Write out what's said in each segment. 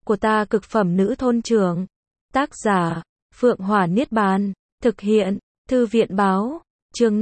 của ta cực phẩm nữ thôn trưởng. Tác giả, Phượng Hỏa Niết Bàn. Thực hiện, Thư viện báo. Chương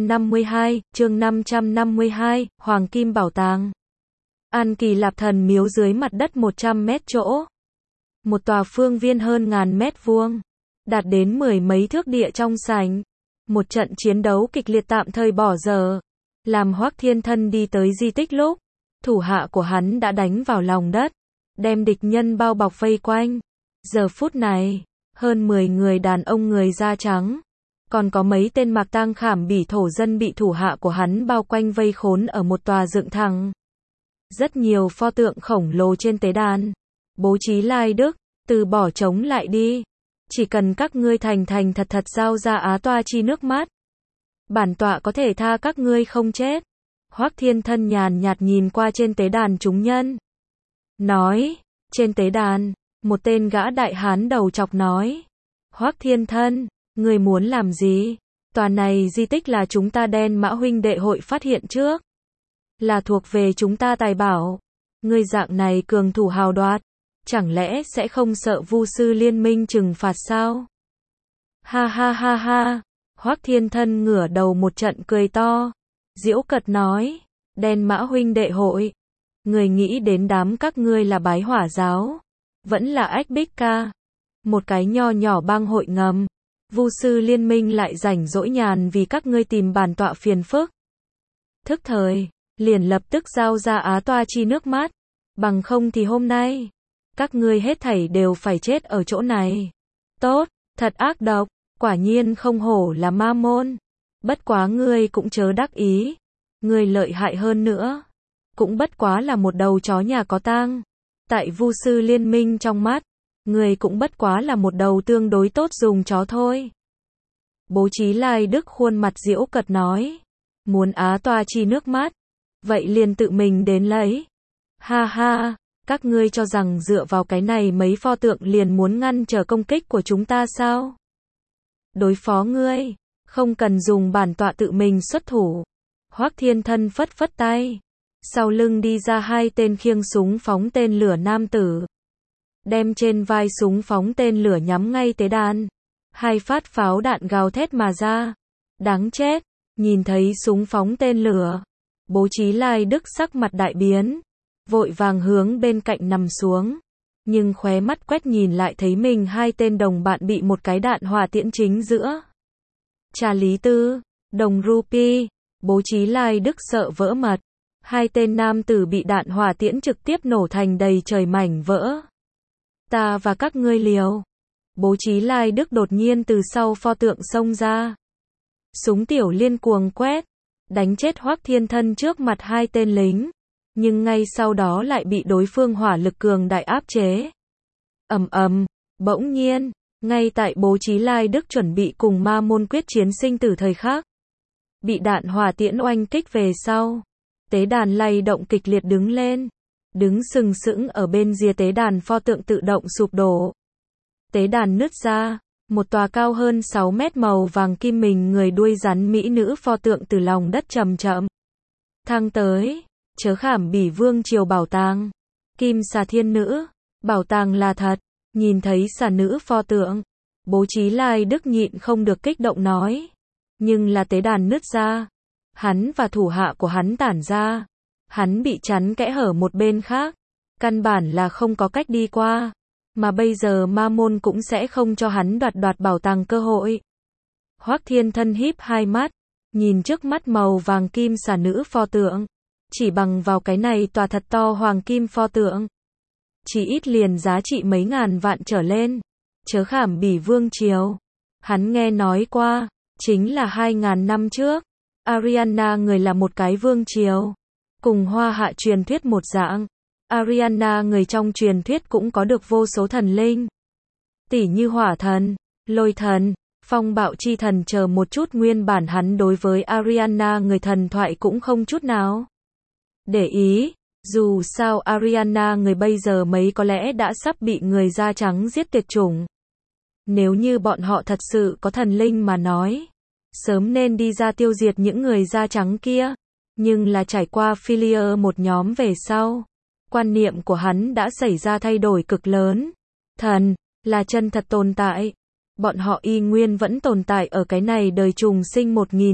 552, Hoàng Kim Bảo Tàng. An Kỳ Lạp Thần Miếu dưới mặt đất 100 mét chỗ. Một tòa phương viên hơn ngàn mét vuông, đạt đến 10 mấy thước địa trong sảnh. Một trận chiến đấu kịch liệt tạm thời bỏ dở. Làm Hoắc Thiên Thân đi tới di tích lúc, thủ hạ của hắn đã đánh vào lòng đất, đem địch nhân bao bọc vây quanh. Giờ phút này, hơn 10 người đàn ông người da trắng, còn có mấy tên mặc tang khảm bỉ thổ dân bị thủ hạ của hắn bao quanh vây khốn ở một tòa dựng thẳng. Rất nhiều pho tượng khổng lồ trên tế đàn. Bố Chí Lai Đức, từ bỏ chống lại đi. Chỉ cần các ngươi thành thành thật thật giao ra Á Toa Chi nước mắt, bản tọa có thể tha các ngươi không chết. Hoắc Thiên Thân nhàn nhạt nhìn qua trên tế đàn chúng nhân. Nói, trên tế đàn, một tên gã đại hán đầu chọc nói. Hoắc Thiên Thân, ngươi muốn làm gì? Tòa này di tích là chúng ta Đen Mã huynh đệ hội phát hiện trước. Là thuộc về chúng ta tài bảo. Ngươi dạng này cường thủ hào đoạt, chẳng lẽ sẽ không sợ Vu sư liên minh trừng phạt sao? Ha ha ha ha. Hoắc Thiên Thân ngửa đầu một trận cười to. Giễu cợt nói, Đen Mã huynh đệ hội, người nghĩ đến đám các ngươi là Bái Hỏa giáo, vẫn là Ách Bích Ca, một cái nho nhỏ bang hội ngầm. Vu sư liên minh lại rảnh rỗi nhàn vì các ngươi tìm bản tọa phiền phức. Thức thời, liền lập tức giao ra Á Toa Chi nước mắt, bằng không thì hôm nay, các ngươi hết thảy đều phải chết ở chỗ này. Tốt, thật ác độc, quả nhiên không hổ là ma môn. Bất quá ngươi cũng chớ đắc ý, ngươi lợi hại hơn nữa, cũng bất quá là một đầu chó nhà có tang. Tại Vu sư liên minh trong mắt, ngươi cũng bất quá là một đầu tương đối tốt dùng chó thôi. Bố Chí Lai Đức khuôn mặt giễu cợt nói, muốn Á Toa Chi nước mắt, vậy liền tự mình đến lấy. Ha ha, các ngươi cho rằng dựa vào cái này mấy pho tượng liền muốn ngăn trở công kích của chúng ta sao? Đối phó ngươi, không cần dùng bản tọa tự mình xuất thủ. Hoắc Thiên Thân phất phất tay, sau lưng đi ra hai tên khiêng súng phóng tên lửa nam tử, đem trên vai súng phóng tên lửa nhắm ngay tế đàn. Hai phát pháo đạn gào thét mà ra. Đáng chết, nhìn thấy súng phóng tên lửa, Bố Chí Lai Đức sắc mặt đại biến, vội vàng hướng bên cạnh nằm xuống, nhưng khóe mắt quét nhìn lại thấy mình hai tên đồng bạn bị một cái đạn hỏa tiễn chính giữa. Trà Lý Tư, đồng rupee. Bố Chí Lai Đức sợ vỡ mật. Hai tên nam tử bị đạn hỏa tiễn trực tiếp nổ thành đầy trời mảnh vỡ. Ta và các ngươi liều. Bố Chí Lai Đức đột nhiên từ sau pho tượng xông ra. Súng tiểu liên cuồng quét, đánh chết Hoắc Thiên Thân trước mặt hai tên lính, nhưng ngay sau đó lại bị đối phương hỏa lực cường đại áp chế. Ầm ầm, bỗng nhiên, ngay tại Bố Chí Lai Đức chuẩn bị cùng ma môn quyết chiến sinh tử thời khắc, bị đạn hỏa tiễn oanh kích về sau, tế đàn lay động kịch liệt đứng lên, đứng sừng sững ở bên rìa tế đàn pho tượng tự động sụp đổ. Tế đàn nứt ra, một tòa cao hơn 6 mét màu vàng kim mình người đuôi rắn mỹ nữ pho tượng từ lòng đất chậm chậm thăng tới. Chớ khảm bỉ vương triều bảo tàng, Kim Xà Thiên Nữ, bảo tàng là thật. Nhìn thấy xà nữ pho tượng, Bố Chí Lai Đức nhịn không được kích động nói. Nhưng là tế đàn nứt ra, hắn và thủ hạ của hắn tản ra, hắn bị chắn kẽ hở một bên khác, căn bản là không có cách đi qua, mà bây giờ ma môn cũng sẽ không cho hắn đoạt bảo tàng cơ hội. Hoắc Thiên Thân híp hai mắt, nhìn trước mắt màu vàng kim xà nữ pho tượng, chỉ bằng vào cái này tòa thật to hoàng kim pho tượng, chỉ ít liền giá trị mấy ngàn vạn trở lên. Chớ khảm bỉ vương triều, hắn nghe nói qua, chính là 2000 năm trước, Ariana người là một cái vương triều, cùng Hoa Hạ truyền thuyết một dạng. Ariana người trong truyền thuyết cũng có được vô số thần linh, tỉ như hỏa thần, lôi thần, phong bạo chi thần chờ một chút. Nguyên bản hắn đối với Ariana người thần thoại cũng không chút nào để ý, dù sao Ariana người bây giờ mấy có lẽ đã sắp bị người da trắng giết tuyệt chủng. Nếu như bọn họ thật sự có thần linh mà nói, sớm nên đi ra tiêu diệt những người da trắng kia, nhưng là trải qua Filier một nhóm về sau, Quan niệm của hắn đã xảy ra thay đổi cực lớn. Thần là chân thật tồn tại. Bọn họ y nguyên vẫn tồn tại ở cái này đời trùng sinh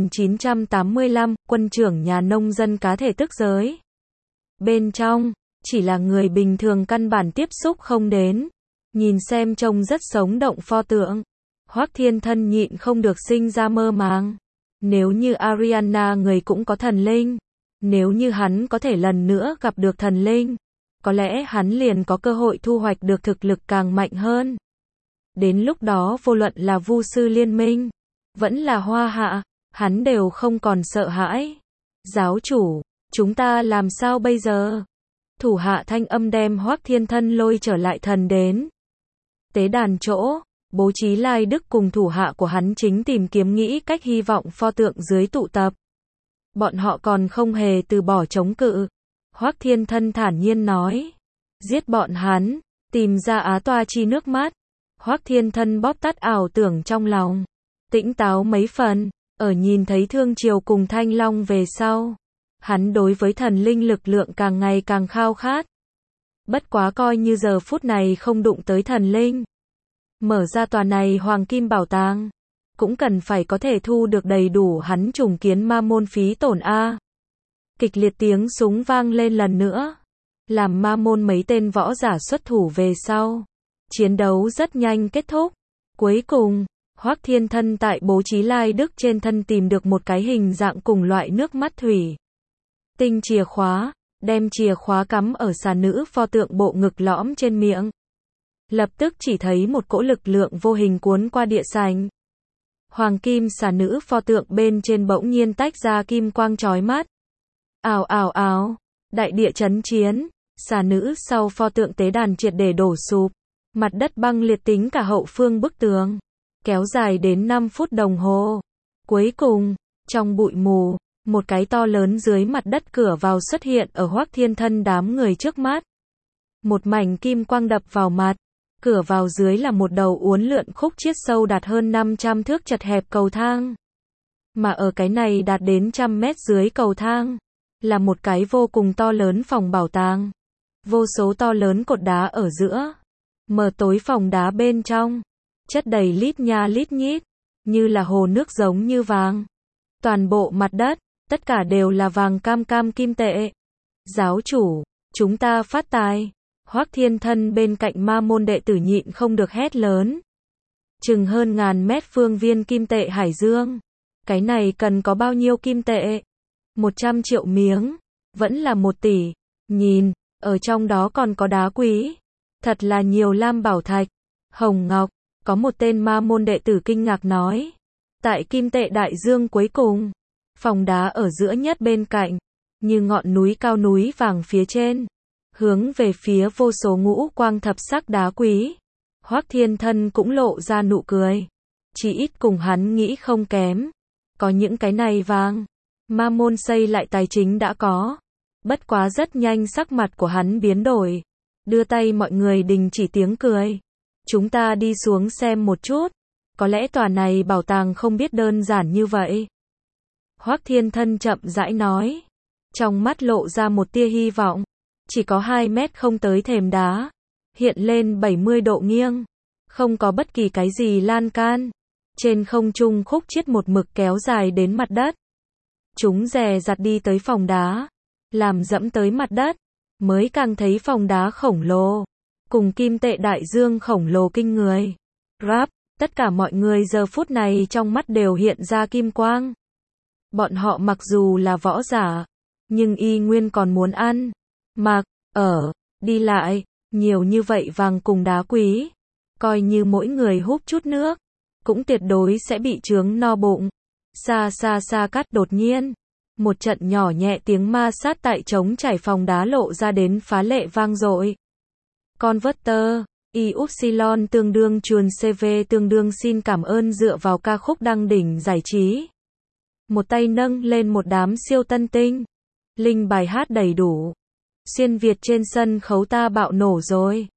1985, quân trưởng nhà nông dân cá thể tức giới. Bên trong, chỉ là người bình thường căn bản tiếp xúc không đến. Nhìn xem trông rất sống động pho tượng. Hoắc Thiên Thân nhịn không được sinh ra mơ màng. Nếu như Ariana người cũng có thần linh. Nếu như hắn có thể lần nữa gặp được thần linh. Có lẽ hắn liền có cơ hội thu hoạch được thực lực càng mạnh hơn. Đến lúc đó vô luận là Vu sư liên minh, vẫn là Hoa Hạ, hắn đều không còn sợ hãi. Giáo chủ, chúng ta làm sao bây giờ? Thủ hạ thanh âm đem Hoắc Thiên Thân lôi trở lại thần đến. Tế đàn chỗ, bố trí Lai Đức cùng thủ hạ của hắn chính tìm kiếm nghĩ cách hy vọng pho tượng dưới tụ tập. Bọn họ còn không hề từ bỏ chống cự. Hoắc Thiên Thân thản nhiên nói. Giết bọn hắn, tìm ra Á Toa chi nước mắt. Hoắc Thiên Thân bóp tắt ảo tưởng trong lòng. Tĩnh táo mấy phần, ở nhìn thấy Thương Triều cùng Thanh Long về sau. Hắn đối với thần linh lực lượng càng ngày càng khao khát. Bất quá coi như giờ phút này không đụng tới thần linh. Mở ra tòa này hoàng kim bảo tàng. Cũng cần phải có thể thu được đầy đủ hắn trùng kiến ma môn phí tổn A. Kịch liệt tiếng súng vang lên lần nữa. Làm ma môn mấy tên võ giả xuất thủ về sau. Chiến đấu rất nhanh kết thúc. Cuối cùng, Hoắc Thiên Thân tại bố trí Lai Đức trên thân tìm được một cái hình dạng cùng loại nước mắt thủy tinh chìa khóa, đem chìa khóa cắm ở xà nữ pho tượng bộ ngực lõm trên miệng. Lập tức chỉ thấy một cỗ lực lượng vô hình cuốn qua địa sảnh. Hoàng kim xà nữ pho tượng bên trên bỗng nhiên tách ra kim quang chói mắt. Ào ào ào, đại địa chấn chiến, xà nữ sau pho tượng tế đàn triệt để đổ sụp. Mặt đất băng liệt tính cả hậu phương bức tường, kéo dài đến 5 phút đồng hồ. Cuối cùng, trong bụi mù, một cái to lớn dưới mặt đất cửa vào xuất hiện ở Hoắc Thiên Thân đám người trước mắt. Một mảnh kim quang đập vào mặt, cửa vào dưới là một đầu uốn lượn khúc chiết sâu đạt hơn 500 thước chật hẹp cầu thang. Mà ở cái này đạt đến 100 mét dưới cầu thang, là một cái vô cùng to lớn phòng bảo tàng. Vô số to lớn cột đá ở giữa. Mờ tối phòng đá bên trong, chất đầy lít nha lít nhít, như là hồ nước giống như vàng. Toàn bộ mặt đất, tất cả đều là vàng cam cam kim tệ. Giáo chủ, chúng ta phát tài. Hoắc Thiên Thân bên cạnh ma môn đệ tử nhịn không được hét lớn. Chừng hơn ngàn mét phương viên kim tệ hải dương. Cái này cần có bao nhiêu kim tệ? 100 triệu miếng, vẫn là 1 tỷ. Nhìn, ở trong đó còn có đá quý. Thật là nhiều lam bảo thạch, hồng ngọc. Có một tên ma môn đệ tử kinh ngạc nói. Tại kim tệ đại dương cuối cùng, phòng đá ở giữa nhất bên cạnh, như ngọn núi cao núi vàng phía trên, hướng về phía vô số ngũ quang thập sắc đá quý. Hoắc Thiên Thân cũng lộ ra nụ cười. Chỉ ít cùng hắn nghĩ không kém. Có những cái này vàng, ma môn xây lại tài chính đã có. Bất quá rất nhanh sắc mặt của hắn biến đổi. Đưa tay mọi người đình chỉ tiếng cười. Chúng ta đi xuống xem một chút. Có lẽ tòa này bảo tàng không biết đơn giản như vậy. Hoắc Thiên Thân chậm rãi nói. Trong mắt lộ ra một tia hy vọng. Chỉ có 2 mét không tới thềm đá. Hiện lên 70 độ nghiêng. Không có bất kỳ cái gì lan can. Trên không trung khúc chiết một mực kéo dài đến mặt đất. Chúng dè dặt đi tới phòng đá. Làm dẫm tới mặt đất. Mới càng thấy phòng đá khổng lồ. Cùng kim tệ đại dương khổng lồ kinh người. Rap, tất cả mọi người giờ phút này trong mắt đều hiện ra kim quang. Bọn họ mặc dù là võ giả, nhưng y nguyên còn muốn ăn, mặc, ở, đi lại, nhiều như vậy vàng cùng đá quý. Coi như mỗi người húp chút nước, cũng tuyệt đối sẽ bị chướng no bụng. Xa xa xa cắt đột nhiên. Một trận nhỏ nhẹ tiếng ma sát tại trống trải phòng đá lộ ra đến phá lệ vang dội. Converter, Y-Upsilon tương đương chuồn CV tương đương xin cảm ơn dựa vào ca khúc đăng đỉnh giải trí. Một tay nâng lên một đám siêu tân tinh. Linh bài hát đầy đủ. Xuyên Việt trên sân khấu ta bạo nổ rồi.